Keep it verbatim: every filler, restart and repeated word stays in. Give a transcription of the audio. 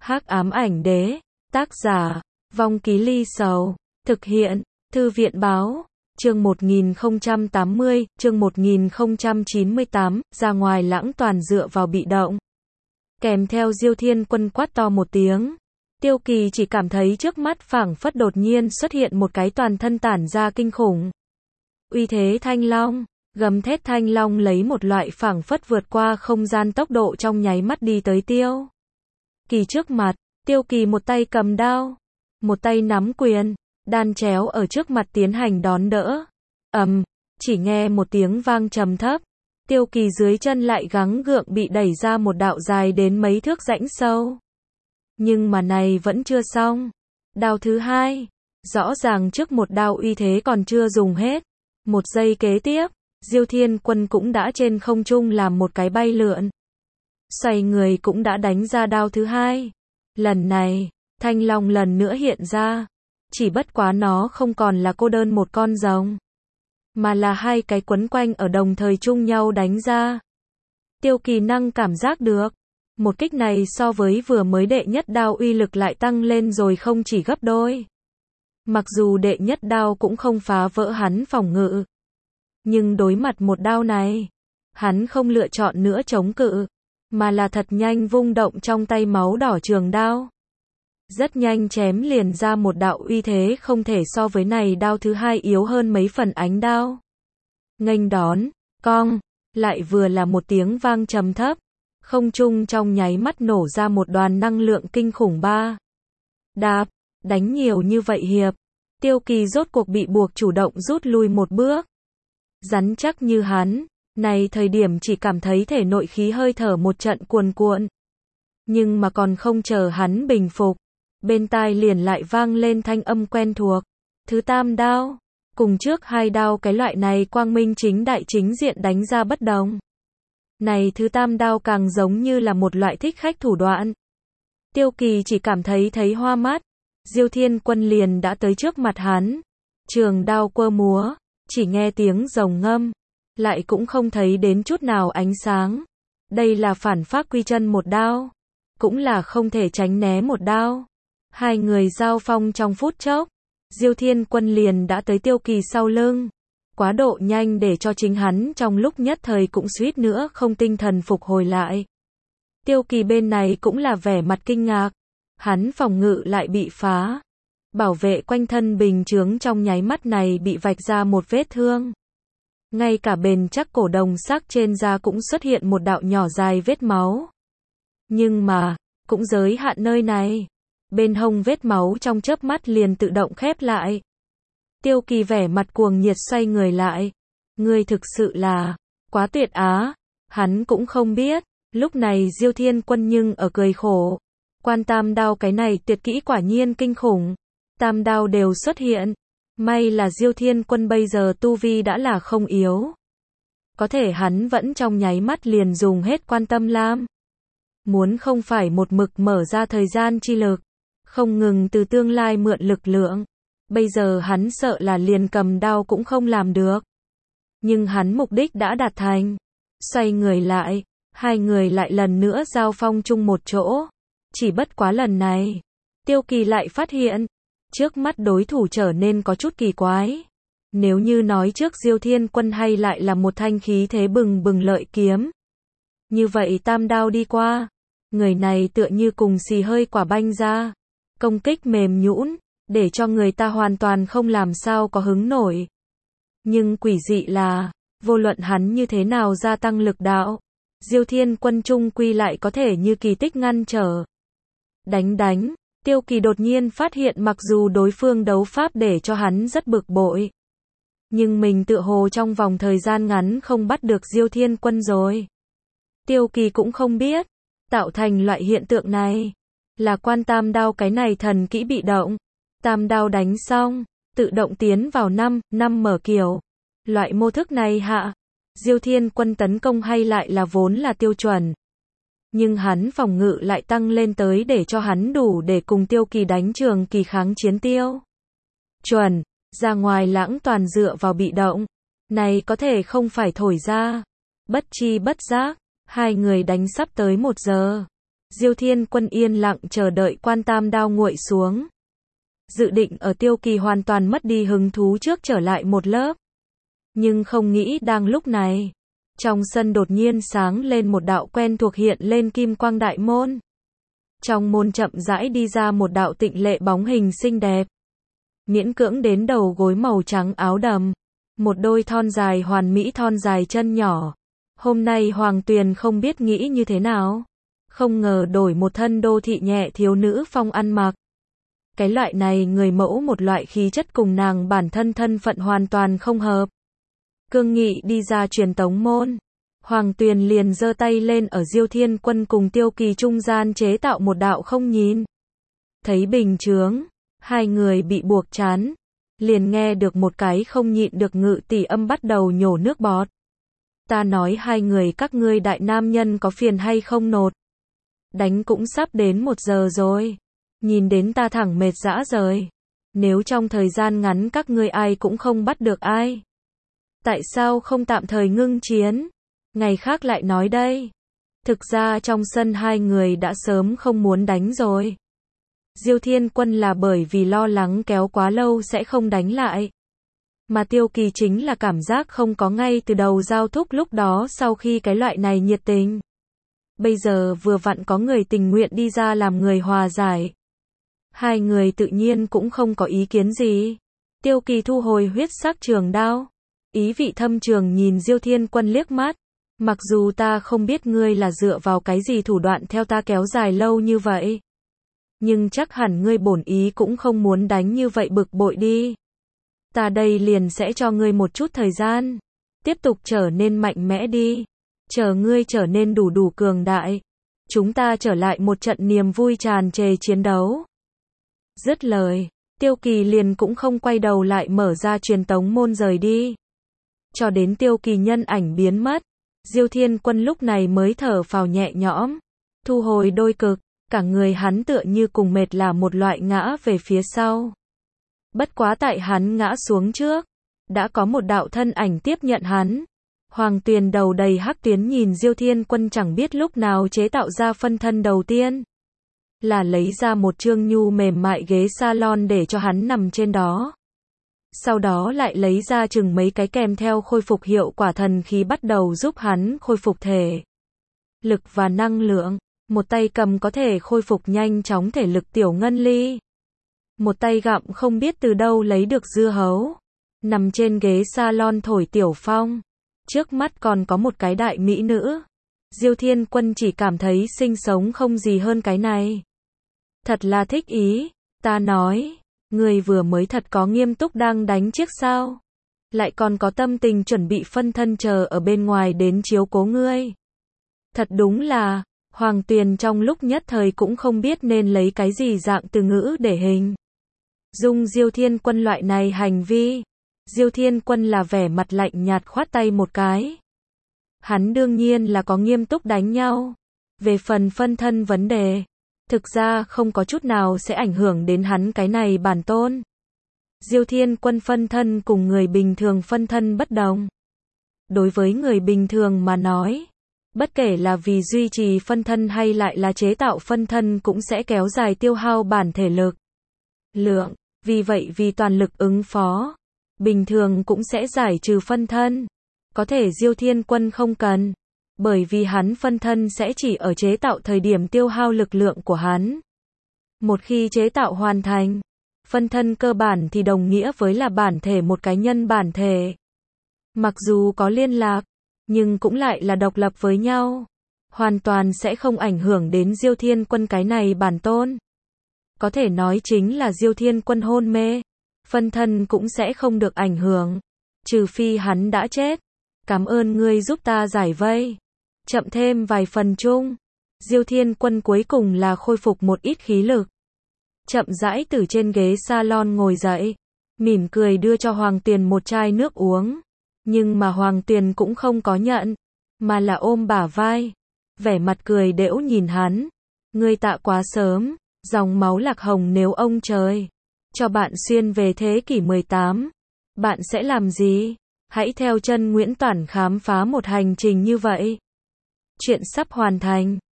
Hắc ám ảnh đế, tác giả, Vong Ký Ly Sầu, thực hiện, Thư viện báo, chương một nghìn không trăm tám mươi, chương một nghìn không trăm chín mươi tám, ra ngoài lãng toàn dựa vào bị động. Kèm theo Diêu Thiên Quân quát to một tiếng, Tiêu Kỳ chỉ cảm thấy trước mắt phảng phất đột nhiên xuất hiện một cái toàn thân tản ra kinh khủng. Uy thế thanh long, gầm thét thanh long lấy một loại phảng phất vượt qua không gian tốc độ trong nháy mắt đi tới Tiêu Kỳ trước mặt. Tiêu Kỳ một tay cầm đao, một tay nắm quyền, đan chéo ở trước mặt tiến hành đón đỡ. Ầm, um, chỉ nghe một tiếng vang trầm thấp, Tiêu Kỳ dưới chân lại gắng gượng bị đẩy ra một đạo dài đến mấy thước rãnh sâu. Nhưng mà này vẫn chưa xong. Đao thứ hai, rõ ràng trước một đao uy thế còn chưa dùng hết. Một giây kế tiếp, Diêu Thiên Quân cũng đã trên không trung làm một cái bay lượn. Xoay người cũng đã đánh ra đao thứ hai. Lần này, thanh long lần nữa hiện ra. Chỉ bất quá nó không còn là cô đơn một con rồng, mà là hai cái quấn quanh ở đồng thời chung nhau đánh ra. Tiêu Kỳ năng cảm giác được, một kích này so với vừa mới đệ nhất đao uy lực lại tăng lên rồi không chỉ gấp đôi. Mặc dù đệ nhất đao cũng không phá vỡ hắn phòng ngự, nhưng đối mặt một đao này, hắn không lựa chọn nữa chống cự, mà là thật nhanh vung động trong tay máu đỏ trường đao. Rất nhanh chém liền ra một đạo uy thế không thể so với này đao thứ hai yếu hơn mấy phần ánh đao. Nghênh đón, cong, lại vừa là một tiếng vang trầm thấp, không trung trong nháy mắt nổ ra một đoàn năng lượng kinh khủng ba. Đạp, đánh nhiều như vậy hiệp, Tiêu Kỳ rốt cuộc bị buộc chủ động rút lui một bước. Rắn chắc như hắn, này thời điểm chỉ cảm thấy thể nội khí hơi thở một trận cuồn cuộn. Nhưng mà còn không chờ hắn bình phục, bên tai liền lại vang lên thanh âm quen thuộc. Thứ tam đao, cùng trước hai đao cái loại này quang minh chính đại chính diện đánh ra bất đồng. Này thứ tam đao càng giống như là một loại thích khách thủ đoạn. Tiêu Kỳ chỉ cảm thấy thấy hoa mắt, Diêu Thiên Quân liền đã tới trước mặt hắn. Trường đao quơ múa, chỉ nghe tiếng rồng ngâm, lại cũng không thấy đến chút nào ánh sáng. Đây là phản pháp quy chân một đao, cũng là không thể tránh né một đao. Hai người giao phong trong phút chốc, Diêu Thiên Quân liền đã tới Tiêu Kỳ sau lưng. Quá độ nhanh để cho chính hắn trong lúc nhất thời cũng suýt nữa không tinh thần phục hồi lại. Tiêu Kỳ bên này cũng là vẻ mặt kinh ngạc, hắn phòng ngự lại bị phá. Bảo vệ quanh thân bình chướng trong nháy mắt này bị vạch ra một vết thương. Ngay cả bền chắc cổ đồng sắc trên da cũng xuất hiện một đạo nhỏ dài vết máu. Nhưng mà, cũng giới hạn nơi này. Bên hông vết máu trong chớp mắt liền tự động khép lại. Tiêu Kỳ vẻ mặt cuồng nhiệt xoay người lại. Ngươi thực sự là quá tuyệt á. Hắn cũng không biết, lúc này Diêu Thiên Quân nhưng ở cười khổ. Quan tam đao cái này tuyệt kỹ quả nhiên kinh khủng. Tam đao đều xuất hiện. May là Diêu Thiên Quân bây giờ tu vi đã là không yếu. Có thể hắn vẫn trong nháy mắt liền dùng hết quan tâm lam. Muốn không phải một mực mở ra thời gian chi lực, không ngừng từ tương lai mượn lực lượng. Bây giờ hắn sợ là liền cầm đao cũng không làm được. Nhưng hắn mục đích đã đạt thành. Xoay người lại, hai người lại lần nữa giao phong chung một chỗ. Chỉ bất quá lần này, Tiêu Kỳ lại phát hiện, trước mắt đối thủ trở nên có chút kỳ quái. Nếu như nói trước Diêu Thiên Quân hay lại là một thanh khí thế bừng bừng lợi kiếm, như vậy tam đao đi qua, người này tựa như cùng xì hơi quả banh ra. Công kích mềm nhũn, để cho người ta hoàn toàn không làm sao có hứng nổi. Nhưng quỷ dị là, vô luận hắn như thế nào gia tăng lực đạo, Diêu Thiên Quân chung quy lại có thể như kỳ tích ngăn trở. Đánh đánh, Tiêu Kỳ đột nhiên phát hiện mặc dù đối phương đấu pháp để cho hắn rất bực bội, nhưng mình tựa hồ trong vòng thời gian ngắn không bắt được Diêu Thiên Quân rồi. Tiêu Kỳ cũng không biết, tạo thành loại hiện tượng này là quan tam đao cái này thần kỹ bị động. Tam đao đánh xong, tự động tiến vào năm, năm mở kiểu. Loại mô thức này hạ, Diêu Thiên Quân tấn công hay lại là vốn là tiêu chuẩn. Nhưng hắn phòng ngự lại tăng lên tới để cho hắn đủ để cùng Tiêu Kỳ đánh trường kỳ kháng chiến tiêu chuẩn. Ra ngoài lãng toàn dựa vào bị động. Này có thể không phải thổi ra. Bất chi bất giác, hai người đánh sắp tới một giờ. Diêu Thiên Quân yên lặng chờ đợi quan tam đao nguội xuống. Dự định ở Tiêu Kỳ hoàn toàn mất đi hứng thú trước trở lại một lớp. Nhưng không nghĩ đang lúc này, trong sân đột nhiên sáng lên một đạo quen thuộc hiện lên kim quang đại môn. Trong môn chậm rãi đi ra một đạo tịnh lệ bóng hình xinh đẹp. Miễn cưỡng đến đầu gối màu trắng áo đầm. Một đôi thon dài hoàn mỹ thon dài chân nhỏ. Hôm nay Hoàng Tuyền không biết nghĩ như thế nào. Không ngờ đổi một thân đô thị nhẹ thiếu nữ phong ăn mặc. Cái loại này người mẫu một loại khí chất cùng nàng bản thân thân phận hoàn toàn không hợp. Cương nghị đi ra truyền tống môn. Hoàng Tuyền liền giơ tay lên ở Diêu Thiên Quân cùng Tiêu Kỳ trung gian chế tạo một đạo không nhìn. Thấy bình chướng, hai người bị buộc chán. Liền nghe được một cái không nhịn được ngự tỷ âm bắt đầu nhổ nước bọt. Ta nói hai người các ngươi đại nam nhân có phiền hay không nột. Đánh cũng sắp đến một giờ rồi. Nhìn đến ta thẳng mệt dã rời. Nếu trong thời gian ngắn các ngươi ai cũng không bắt được ai. Tại sao không tạm thời ngưng chiến? Ngày khác lại nói đây. Thực ra trong sân hai người đã sớm không muốn đánh rồi. Diêu Thiên Quân là bởi vì lo lắng kéo quá lâu sẽ không đánh lại. Mà Tiêu Kỳ chính là cảm giác không có ngay từ đầu giao thúc lúc đó sau khi cái loại này nhiệt tình. Bây giờ vừa vặn có người tình nguyện đi ra làm người hòa giải. Hai người tự nhiên cũng không có ý kiến gì. Tiêu Kỳ thu hồi huyết sắc trường đao. Ý vị thâm trường nhìn Diêu Thiên Quân liếc mắt. Mặc dù ta không biết ngươi là dựa vào cái gì thủ đoạn theo ta kéo dài lâu như vậy. Nhưng chắc hẳn ngươi bổn ý cũng không muốn đánh như vậy bực bội đi. Ta đây liền sẽ cho ngươi một chút thời gian. Tiếp tục trở nên mạnh mẽ đi. Chờ ngươi trở nên đủ đủ cường đại. Chúng ta trở lại một trận niềm vui tràn trề chiến đấu. Dứt lời, Tiêu Kỳ liền cũng không quay đầu lại mở ra truyền tống môn rời đi. Cho đến Tiêu Kỳ nhân ảnh biến mất. Diêu Thiên Quân lúc này mới thở phào nhẹ nhõm. Thu hồi đôi cực. Cả người hắn tựa như cùng mệt là một loại ngã về phía sau. Bất quá tại hắn ngã xuống trước. Đã có một đạo thân ảnh tiếp nhận hắn. Hoàng Tuyền đầu đầy hắc tuyến nhìn Diêu Thiên Quân chẳng biết lúc nào chế tạo ra phân thân đầu tiên. Là lấy ra một trương nhu mềm mại ghế salon để cho hắn nằm trên đó. Sau đó lại lấy ra chừng mấy cái kèm theo khôi phục hiệu quả thần khí bắt đầu giúp hắn khôi phục thể lực và năng lượng. Một tay cầm có thể khôi phục nhanh chóng thể lực tiểu ngân ly. Một tay gặm không biết từ đâu lấy được dưa hấu. Nằm trên ghế salon thổi tiểu phong. Trước mắt còn có một cái đại mỹ nữ. Diêu Thiên Quân chỉ cảm thấy sinh sống không gì hơn cái này. Thật là thích ý. Ta nói, người vừa mới thật có nghiêm túc đang đánh chiếc sao. Lại còn có tâm tình chuẩn bị phân thân chờ ở bên ngoài đến chiếu cố ngươi. Thật đúng là... Hoàng Tuyền trong lúc nhất thời cũng không biết nên lấy cái gì dạng từ ngữ để hình dung Diêu Thiên Quân loại này hành vi. Diêu Thiên Quân là vẻ mặt lạnh nhạt khoát tay một cái. Hắn đương nhiên là có nghiêm túc đánh nhau. Về phần phân thân vấn đề, thực ra không có chút nào sẽ ảnh hưởng đến hắn cái này bản tôn. Diêu Thiên Quân phân thân cùng người bình thường phân thân bất đồng. Đối với người bình thường mà nói, bất kể là vì duy trì phân thân hay lại là chế tạo phân thân cũng sẽ kéo dài tiêu hao bản thể lực. Lượng, vì vậy vì toàn lực ứng phó, bình thường cũng sẽ giải trừ phân thân. Có thể Diêu Thiên Quân không cần, bởi vì hắn phân thân sẽ chỉ ở chế tạo thời điểm tiêu hao lực lượng của hắn. Một khi chế tạo hoàn thành, phân thân cơ bản thì đồng nghĩa với là bản thể một cá nhân bản thể. Mặc dù có liên lạc, nhưng cũng lại là độc lập với nhau. Hoàn toàn sẽ không ảnh hưởng đến Diêu Thiên Quân cái này bản tôn. Có thể nói chính là Diêu Thiên Quân hôn mê, phân thân cũng sẽ không được ảnh hưởng. Trừ phi hắn đã chết. Cảm ơn ngươi giúp ta giải vây. Chậm thêm vài phần chung. Diêu Thiên Quân cuối cùng là khôi phục một ít khí lực. Chậm rãi từ trên ghế salon ngồi dậy. Mỉm cười đưa cho Hoàng Tuyền một chai nước uống. Nhưng mà Hoàng Tuyền cũng không có nhận. Mà là ôm bả vai. Vẻ mặt cười đễu nhìn hắn. Ngươi tạ quá sớm. Dòng máu lạc hồng nếu ông trời cho bạn xuyên về thế kỷ mười tám. Bạn sẽ làm gì? Hãy theo chân Nguyễn Toản khám phá một hành trình như vậy. Chuyện sắp hoàn thành.